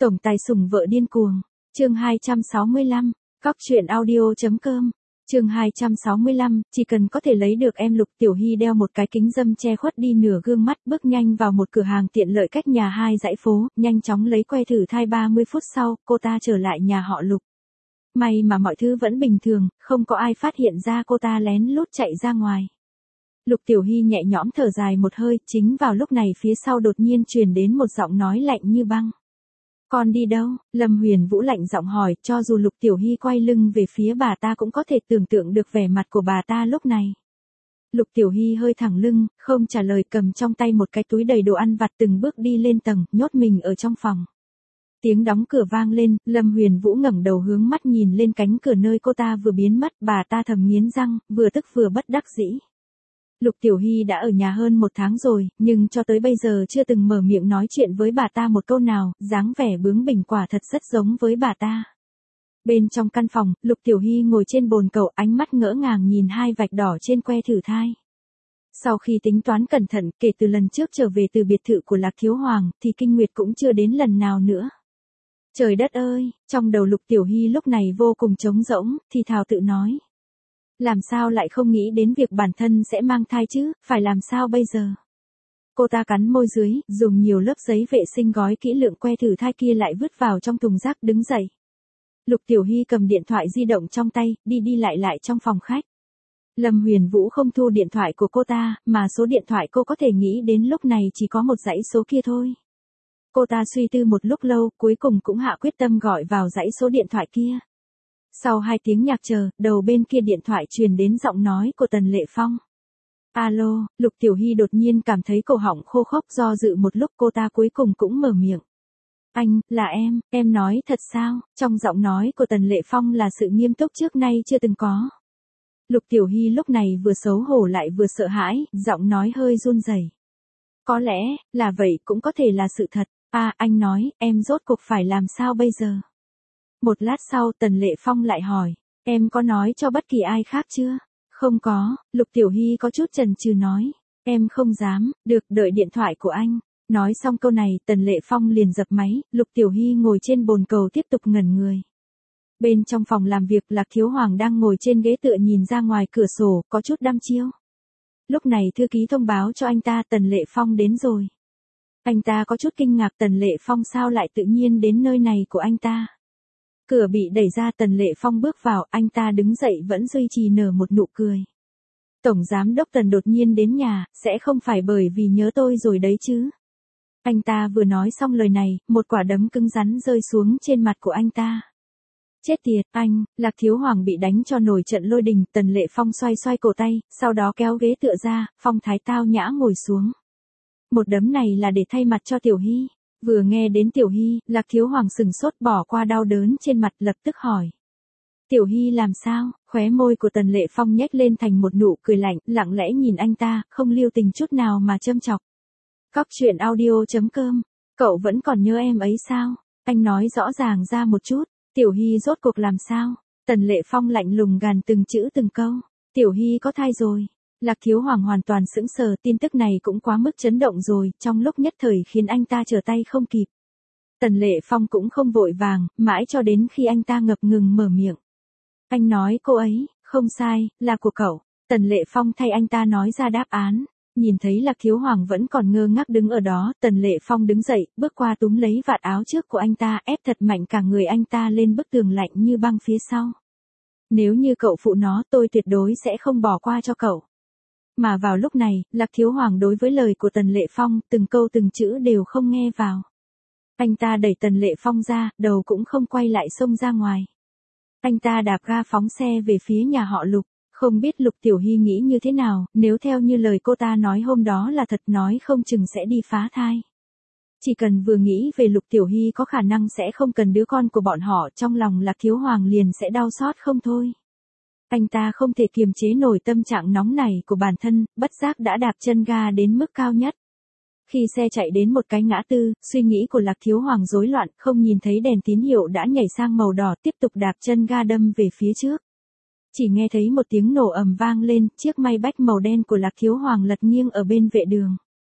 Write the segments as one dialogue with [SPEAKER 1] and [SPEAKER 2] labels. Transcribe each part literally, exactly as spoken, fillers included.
[SPEAKER 1] Tổng tài sủng vợ điên cuồng. Chương hai trăm sáu mươi lăm. Cóc truyện audio chấm com. Chương hai trăm sáu mươi lăm, chỉ cần có thể lấy được em. Lục Tiểu Hy đeo một cái kính râm che khuất đi nửa gương mắt, bước nhanh vào một cửa hàng tiện lợi cách nhà hai dãy phố, nhanh chóng lấy que thử thai. ba mươi phút sau, cô ta trở lại nhà họ Lục. May mà mọi thứ vẫn bình thường, không có ai phát hiện ra cô ta lén lút chạy ra ngoài. Lục Tiểu Hy nhẹ nhõm thở dài một hơi, chính vào lúc này phía sau đột nhiên truyền đến một giọng nói lạnh như băng. Con đi đâu? Lâm Huyền Vũ lạnh giọng hỏi, cho dù Lục Tiểu Hy quay lưng về phía bà ta cũng có thể tưởng tượng được vẻ mặt của bà ta lúc này. Lục Tiểu Hy hơi thẳng lưng, không trả lời, cầm trong tay một cái túi đầy đồ ăn vặt từng bước đi lên tầng, nhốt mình ở trong phòng. Tiếng đóng cửa vang lên, Lâm Huyền Vũ ngẩng đầu hướng mắt nhìn lên cánh cửa nơi cô ta vừa biến mất, bà ta thầm nghiến răng, vừa tức vừa bất đắc dĩ. Lục Tiểu Hy đã ở nhà hơn một tháng rồi, nhưng cho tới bây giờ chưa từng mở miệng nói chuyện với bà ta một câu nào, dáng vẻ bướng bỉnh quả thật rất giống với bà ta. Bên trong căn phòng, Lục Tiểu Hy ngồi trên bồn cầu, ánh mắt ngỡ ngàng nhìn hai vạch đỏ trên que thử thai. Sau khi tính toán cẩn thận, kể từ lần trước trở về từ biệt thự của Lạc Thiếu Hoàng, thì kinh nguyệt cũng chưa đến lần nào nữa. Trời đất ơi, trong đầu Lục Tiểu Hy lúc này vô cùng trống rỗng, thì thào tự nói. Làm sao lại không nghĩ đến việc bản thân sẽ mang thai chứ, phải làm sao bây giờ? Cô ta cắn môi dưới, dùng nhiều lớp giấy vệ sinh gói kỹ lượng que thử thai kia lại vứt vào trong thùng rác, đứng dậy. Lục Tiểu Hy cầm điện thoại di động trong tay, đi đi lại lại trong phòng khách. Lâm Huyền Vũ không thu điện thoại của cô ta, mà số điện thoại cô có thể nghĩ đến lúc này chỉ có một dãy số kia thôi. Cô ta suy tư một lúc lâu, cuối cùng cũng hạ quyết tâm gọi vào dãy số điện thoại kia. Sau hai tiếng nhạc chờ, đầu bên kia điện thoại truyền đến giọng nói của Tần Lệ Phong. Alo, Lục Tiểu Hy đột nhiên cảm thấy cổ họng khô khốc, do dự một lúc cô ta cuối cùng cũng mở miệng. Anh, là em, em nói thật sao? Trong giọng nói của Tần Lệ Phong là sự nghiêm túc trước nay chưa từng có. Lục Tiểu Hy lúc này vừa xấu hổ lại vừa sợ hãi, giọng nói hơi run rẩy. Có lẽ, là vậy cũng có thể là sự thật. À, anh nói, em rốt cuộc phải làm sao bây giờ? Một lát sau Tần Lệ Phong lại hỏi, em có nói cho bất kỳ ai khác chưa? Không có, Lục Tiểu Hy có chút chần chừ nói, em không dám, được, đợi điện thoại của anh. Nói xong câu này Tần Lệ Phong liền dập máy, Lục Tiểu Hy ngồi trên bồn cầu tiếp tục ngẩn người. Bên trong phòng làm việc, Lạc Thiếu Hoàng đang ngồi trên ghế tựa nhìn ra ngoài cửa sổ, có chút đăm chiêu. Lúc này thư ký thông báo cho anh ta Tần Lệ Phong đến rồi. Anh ta có chút kinh ngạc, Tần Lệ Phong sao lại tự nhiên đến nơi này của anh ta. Cửa bị đẩy ra, Tần Lệ Phong bước vào, anh ta đứng dậy vẫn duy trì nở một nụ cười. Tổng giám đốc Tần đột nhiên đến nhà, sẽ không phải bởi vì nhớ tôi rồi đấy chứ. Anh ta vừa nói xong lời này, một quả đấm cứng rắn rơi xuống trên mặt của anh ta. Chết tiệt, anh, Lạc Thiếu Hoàng bị đánh cho nổi trận lôi đình, Tần Lệ Phong xoay xoay cổ tay, sau đó kéo ghế tựa ra, phong thái tao nhã ngồi xuống. Một đấm này là để thay mặt cho Tiểu Hy. Vừa nghe đến Tiểu Hy, Lạc Thiếu Hoàng sừng sốt, bỏ qua đau đớn trên mặt, lập tức hỏi. Tiểu Hy làm sao? Khóe môi của Tần Lệ Phong nhếch lên thành một nụ cười lạnh, lặng lẽ nhìn anh ta, không lưu tình chút nào mà châm chọc. Cóc truyện audio chấm com. Cậu vẫn còn nhớ em ấy sao? Anh nói rõ ràng ra một chút. Tiểu Hy rốt cuộc làm sao? Tần Lệ Phong lạnh lùng gàn từng chữ từng câu. Tiểu Hy có thai rồi. Lạc Thiếu Hoàng hoàn toàn sững sờ, tin tức này cũng quá mức chấn động rồi, trong lúc nhất thời khiến anh ta trở tay không kịp. Tần Lệ Phong cũng không vội vàng, mãi cho đến khi anh ta ngập ngừng mở miệng. Anh nói cô ấy, không sai, là của cậu. Tần Lệ Phong thay anh ta nói ra đáp án. Nhìn thấy Lạc Thiếu Hoàng vẫn còn ngơ ngác đứng ở đó, Tần Lệ Phong đứng dậy, bước qua túm lấy vạt áo trước của anh ta, ép thật mạnh cả người anh ta lên bức tường lạnh như băng phía sau. Nếu như cậu phụ nó, tôi tuyệt đối sẽ không bỏ qua cho cậu. Mà vào lúc này, Lạc Thiếu Hoàng đối với lời của Tần Lệ Phong, từng câu từng chữ đều không nghe vào. Anh ta đẩy Tần Lệ Phong ra, đầu cũng không quay lại xông ra ngoài. Anh ta đạp ga phóng xe về phía nhà họ Lục. Không biết Lục Tiểu Hy nghĩ như thế nào, nếu theo như lời cô ta nói hôm đó là thật, nói không chừng sẽ đi phá thai. Chỉ cần vừa nghĩ về Lục Tiểu Hy có khả năng sẽ không cần đứa con của bọn họ, trong lòng Lạc Thiếu Hoàng liền sẽ đau xót không thôi. Anh ta không thể kiềm chế nổi tâm trạng nóng này của bản thân, bất giác đã đạp chân ga đến mức cao nhất. Khi xe chạy đến một cái ngã tư, suy nghĩ của Lạc Thiếu Hoàng rối loạn, không nhìn thấy đèn tín hiệu đã nhảy sang màu đỏ, tiếp tục đạp chân ga đâm về phía trước. Chỉ nghe thấy một tiếng nổ ầm vang lên, chiếc Maybach màu đen của Lạc Thiếu Hoàng lật nghiêng ở bên vệ đường.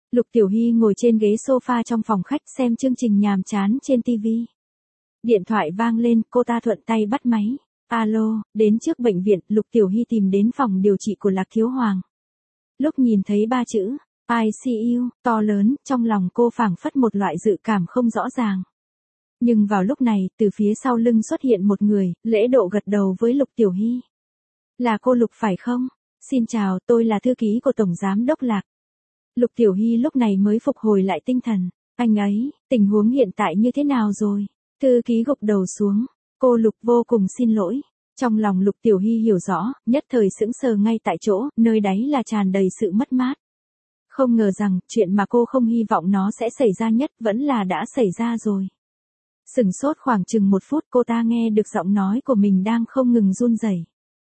[SPEAKER 1] Lục Tiểu Hy ngồi trên ghế sofa trong phòng khách xem chương trình nhàm chán trên ti vi. Điện thoại vang lên, cô ta thuận tay bắt máy. Alo, đến trước bệnh viện, Lục Tiểu Hy tìm đến phòng điều trị của Lạc Thiếu Hoàng. Lúc nhìn thấy ba chữ, i xê u, to lớn, trong lòng cô phảng phất một loại dự cảm không rõ ràng. Nhưng vào lúc này, từ phía sau lưng xuất hiện một người, lễ độ gật đầu với Lục Tiểu Hy. Là cô Lục phải không? Xin chào, tôi là thư ký của Tổng Giám Đốc Lạc. Lục Tiểu Hy lúc này mới phục hồi lại tinh thần. Anh ấy, tình huống hiện tại như thế nào rồi? Thư ký gục đầu xuống. Cô Lục vô cùng xin lỗi. Trong lòng Lục Tiểu Hy hiểu rõ, nhất thời sững sờ ngay tại chỗ, nơi đáy là tràn đầy sự mất mát. Không ngờ rằng, chuyện mà cô không hy vọng nó sẽ xảy ra nhất vẫn là đã xảy ra rồi. Sửng sốt khoảng chừng một phút cô ta nghe được giọng nói của mình đang không ngừng run rẩy.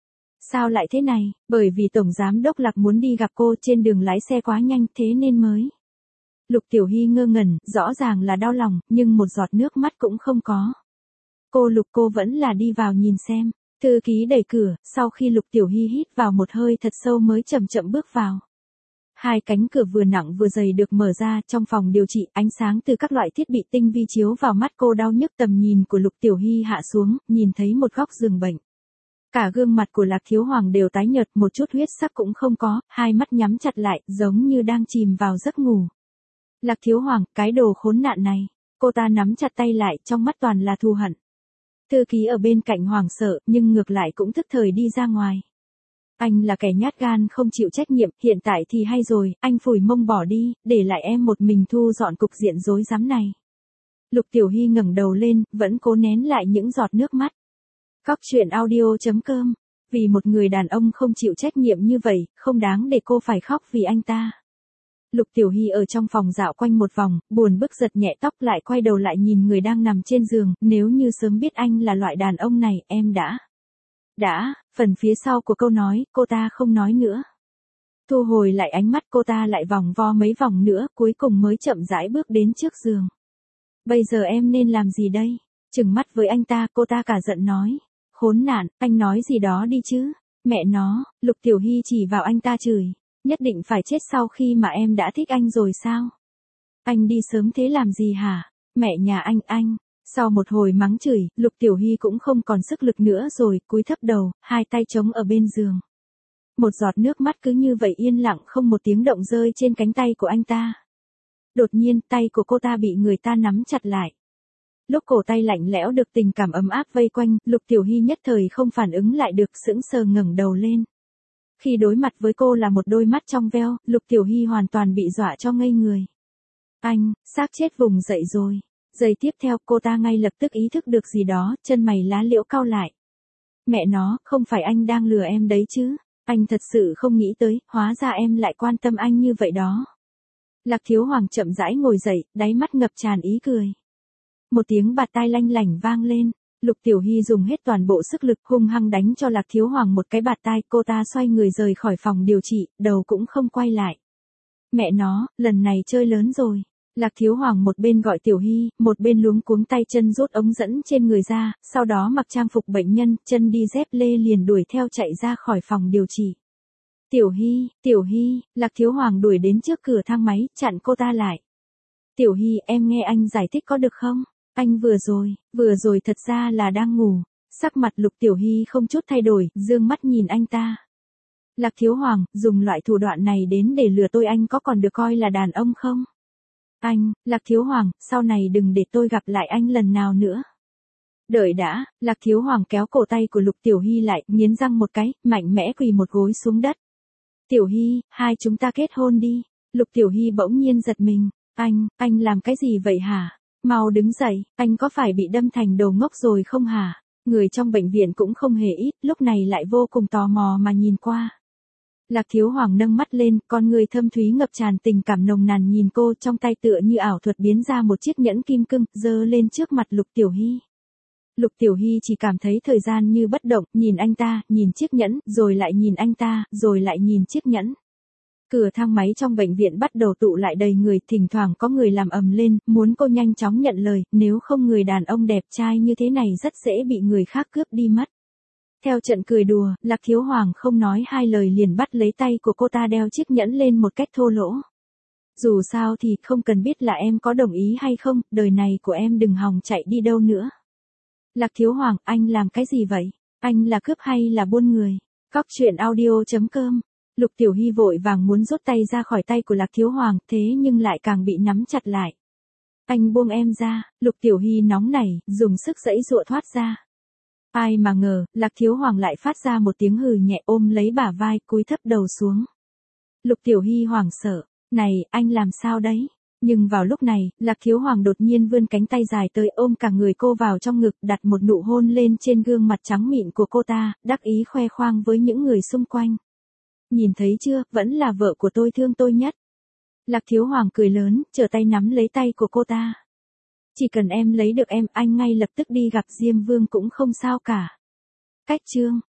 [SPEAKER 1] Sao lại thế này? Bởi vì Tổng Giám Đốc Lạc muốn đi gặp cô trên đường lái xe quá nhanh thế nên mới. Lục Tiểu Hy ngơ ngẩn, rõ ràng là đau lòng, nhưng một giọt nước mắt cũng không có. Cô Lục cô vẫn là đi vào nhìn xem. Thư ký đẩy cửa, sau khi Lục Tiểu Hy hít vào một hơi thật sâu mới chậm chậm bước vào. Hai cánh cửa vừa nặng vừa dày được mở ra, trong phòng điều trị, ánh sáng từ các loại thiết bị tinh vi chiếu vào mắt cô đau nhức, tầm nhìn của Lục Tiểu Hy hạ xuống, nhìn thấy một góc giường bệnh. Cả gương mặt của Lạc Thiếu Hoàng đều tái nhợt, một chút huyết sắc cũng không có, hai mắt nhắm chặt lại, giống như đang chìm vào giấc ngủ. Lạc Thiếu Hoàng, cái đồ khốn nạn này. Cô ta nắm chặt tay lại, trong mắt toàn là thù hận. Thư ký ở bên cạnh hoảng sợ, nhưng ngược lại cũng thức thời đi ra ngoài. Anh là kẻ nhát gan không chịu trách nhiệm, hiện tại thì hay rồi, anh phủi mông bỏ đi, để lại em một mình thu dọn cục diện rối rắm này. Lục Tiểu Hy ngẩng đầu lên, vẫn cố nén lại những giọt nước mắt. Cóc truyện audio chấm com, vì một người đàn ông không chịu trách nhiệm như vậy, không đáng để cô phải khóc vì anh ta. Lục Tiểu Hy ở trong phòng dạo quanh một vòng, buồn bực giật nhẹ tóc lại quay đầu lại nhìn người đang nằm trên giường, nếu như sớm biết anh là loại đàn ông này, em đã. Đã, phần phía sau của câu nói, cô ta không nói nữa. Thu hồi lại ánh mắt cô ta lại vòng vo mấy vòng nữa, cuối cùng mới chậm rãi bước đến trước giường. Bây giờ em nên làm gì đây? Trừng mắt với anh ta, cô ta cả giận nói. Khốn nạn, anh nói gì đó đi chứ. Mẹ nó, Lục Tiểu Hy chỉ vào anh ta chửi. Nhất định phải chết sau khi mà em đã thích anh rồi sao? Anh đi sớm thế làm gì hả? Mẹ nhà anh, anh. Sau một hồi mắng chửi, Lục Tiểu Hy cũng không còn sức lực nữa rồi, cúi thấp đầu, hai tay chống ở bên giường. Một giọt nước mắt cứ như vậy yên lặng không một tiếng động rơi trên cánh tay của anh ta. Đột nhiên, tay của cô ta bị người ta nắm chặt lại. Lúc cổ tay lạnh lẽo được tình cảm ấm áp vây quanh, Lục Tiểu Hy nhất thời không phản ứng lại được, sững sờ ngẩng đầu lên. Khi đối mặt với cô là một đôi mắt trong veo, Lục Tiểu Hy hoàn toàn bị dọa cho ngây người. Anh, xác chết vùng dậy rồi. Giây tiếp theo cô ta ngay lập tức ý thức được gì đó, chân mày lá liễu cau lại. Mẹ nó, không phải anh đang lừa em đấy chứ. Anh thật sự không nghĩ tới, hóa ra em lại quan tâm anh như vậy đó. Lạc Thiếu Hoàng chậm rãi ngồi dậy, đáy mắt ngập tràn ý cười. Một tiếng bạt tai lanh lảnh vang lên. Lục Tiểu Hy dùng hết toàn bộ sức lực hung hăng đánh cho Lạc Thiếu Hoàng một cái bạt tai, cô ta xoay người rời khỏi phòng điều trị, đầu cũng không quay lại. Mẹ nó, lần này chơi lớn rồi. Lạc Thiếu Hoàng một bên gọi Tiểu Hy, một bên luống cuống tay chân rút ống dẫn trên người ra, sau đó mặc trang phục bệnh nhân, chân đi dép lê liền đuổi theo chạy ra khỏi phòng điều trị. Tiểu Hy, Tiểu Hy, Lạc Thiếu Hoàng đuổi đến trước cửa thang máy, chặn cô ta lại. Tiểu Hy, em nghe anh giải thích có được không? Anh vừa rồi, vừa rồi thật ra là đang ngủ. Sắc mặt Lục Tiểu Hy không chút thay đổi, dương mắt nhìn anh ta. Lạc Thiếu Hoàng, dùng loại thủ đoạn này đến để lừa tôi anh có còn được coi là đàn ông không? Anh, Lạc Thiếu Hoàng, sau này đừng để tôi gặp lại anh lần nào nữa. Đợi đã, Lạc Thiếu Hoàng kéo cổ tay của Lục Tiểu Hy lại, nghiến răng một cái, mạnh mẽ quỳ một gối xuống đất. Tiểu Hy, hai chúng ta kết hôn đi. Lục Tiểu Hy bỗng nhiên giật mình. Anh, anh làm cái gì vậy hả? Mau đứng dậy, anh có phải bị đâm thành đồ ngốc rồi không hả? Người trong bệnh viện cũng không hề ít, lúc này lại vô cùng tò mò mà nhìn qua. Lạc Thiếu Hoàng nâng mắt lên, con người thâm thúy ngập tràn tình cảm nồng nàn nhìn cô, trong tay tựa như ảo thuật biến ra một chiếc nhẫn kim cương, giơ lên trước mặt Lục Tiểu Hy. Lục Tiểu Hy chỉ cảm thấy thời gian như bất động, nhìn anh ta, nhìn chiếc nhẫn, rồi lại nhìn anh ta, rồi lại nhìn chiếc nhẫn. Cửa thang máy trong bệnh viện bắt đầu tụ lại đầy người, thỉnh thoảng có người làm ầm lên, muốn cô nhanh chóng nhận lời, nếu không người đàn ông đẹp trai như thế này rất dễ bị người khác cướp đi mất. Theo trận cười đùa, Lạc Thiếu Hoàng không nói hai lời liền bắt lấy tay của cô ta đeo chiếc nhẫn lên một cách thô lỗ. Dù sao thì không cần biết là em có đồng ý hay không, đời này của em đừng hòng chạy đi đâu nữa. Lạc Thiếu Hoàng, anh làm cái gì vậy? Anh là cướp hay là buôn người? Cóc truyện audio.com. Lục Tiểu Hy vội vàng muốn rút tay ra khỏi tay của Lạc Thiếu Hoàng, thế nhưng lại càng bị nắm chặt lại. Anh buông em ra, Lục Tiểu Hy nóng nảy, dùng sức giãy giụa thoát ra. Ai mà ngờ, Lạc Thiếu Hoàng lại phát ra một tiếng hừ nhẹ, ôm lấy bả vai, cúi thấp đầu xuống. Lục Tiểu Hy hoảng sợ, này, anh làm sao đấy? Nhưng vào lúc này, Lạc Thiếu Hoàng đột nhiên vươn cánh tay dài tới ôm cả người cô vào trong ngực, đặt một nụ hôn lên trên gương mặt trắng mịn của cô ta, đắc ý khoe khoang với những người xung quanh. Nhìn thấy chưa, vẫn là vợ của tôi thương tôi nhất. Lạc Thiếu Hoàng cười lớn, trở tay nắm lấy tay của cô ta. Chỉ cần em lấy được em, anh ngay lập tức đi gặp Diêm Vương cũng không sao cả. Cách chương